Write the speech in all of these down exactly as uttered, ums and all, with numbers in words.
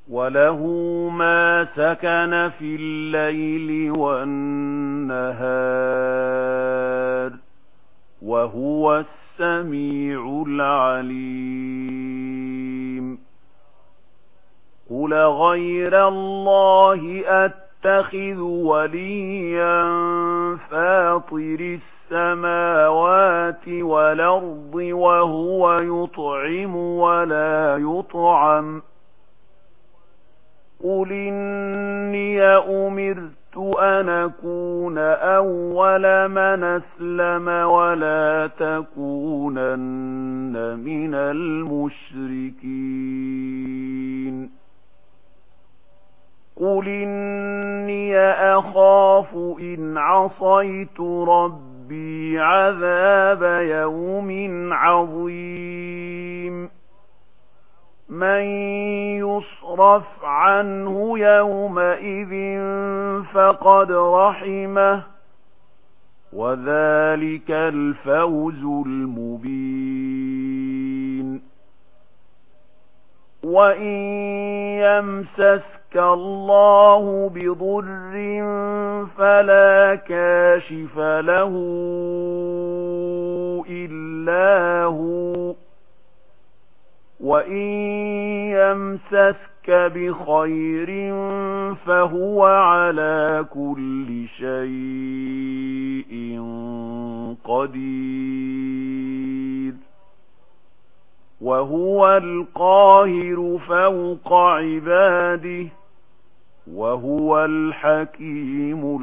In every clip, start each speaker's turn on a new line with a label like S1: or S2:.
S1: وله ما سكن في الليل والنهار وهو السميع العليم قل غير الله أتخذ وليا فاطر السماوات والأرض وهو يطعم ولا يطعم قل إني أمرت أن أكون أول من أسلم ولا تكونن من المشركين قل إني أخاف إن عصيت ربي عذاب يوم عظيم من يصرف عنه يومئذ فقد رحمه وذلك الفوز المبين وإن يمسسك الله بضر فلا كاشف له إلا هو وإن يمسسك بخير فهو على كل شيء قدير وهو القاهر فوق عباده وهو الحكيم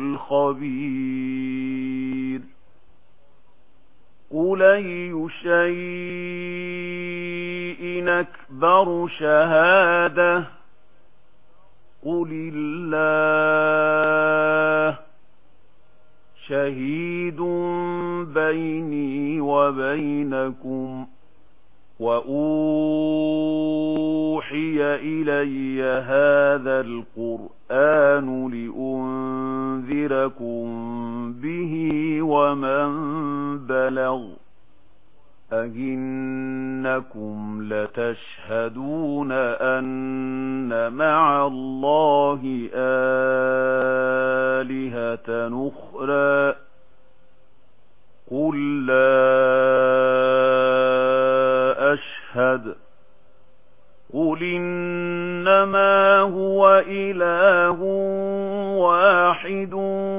S1: الخبير قل أي شيء أكبر شهادة قل الله شهيد بيني وبينكم وأوحي إلي هذا القرآن لأنذركم به ومن بلغ أئنكم لتشهدون أن مع الله آلهة أخرى قل لا أشهد قل إنما هو إله واحد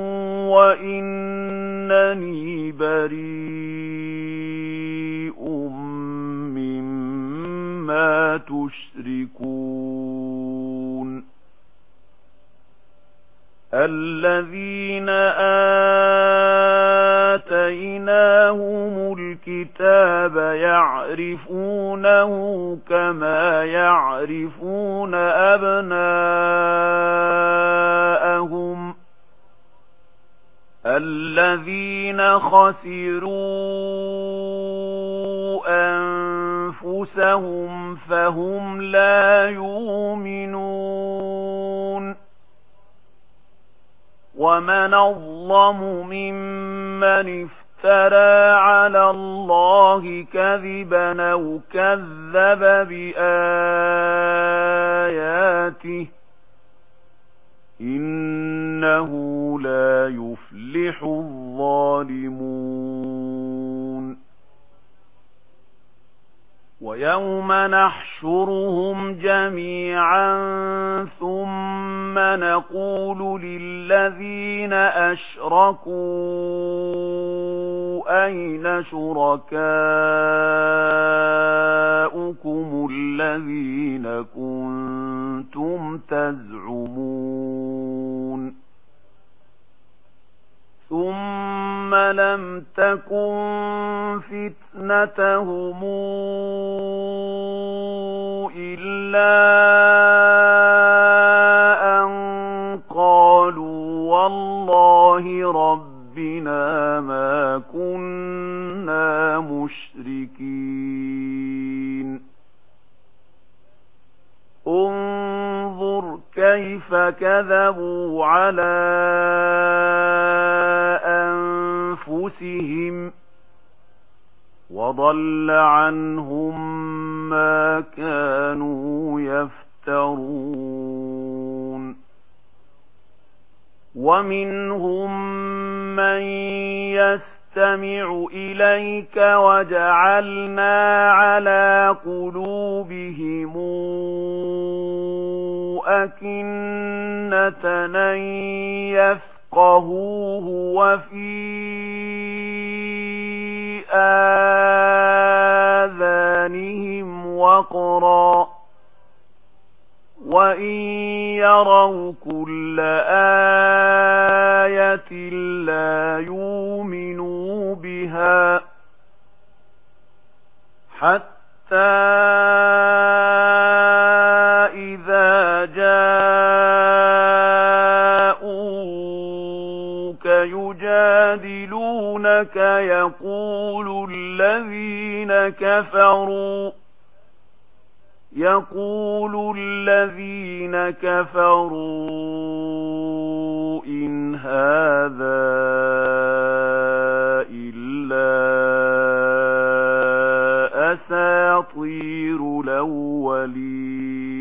S1: وإنني بريء مما تشركون الذين آتيناهم الكتاب يعرفونه كما يعرفون أبناءهم الذين خسروا أنفسهم فهم لا يؤمنون ومن أظلم ممن افترى على الله كذبا أو كذب بآياته إنه لا يفلح الظالمون ويوم نحشرهم جميعا ثم نقول للذين أشركوا أين شركاؤكم الذين كنتم تزعمون ثم لم تكن فتنتهم إلا أن قالوا والله ربنا ما كنا مشركين انظر كيف كذبوا على أنفسهم وضل عنهم ما كانوا يفترون يفترون ومنهم من يستمع إليك وجعلنا على قلوبهم أكنة أن يفقهوه وفي آذانهم وقرا وإن يروا كل آية لا يؤمنوا بها حتى إذا جاءوك يجادلونك يقول الذين كفروا يقول الذين كفروا إن هذا إلا أساطير الأولين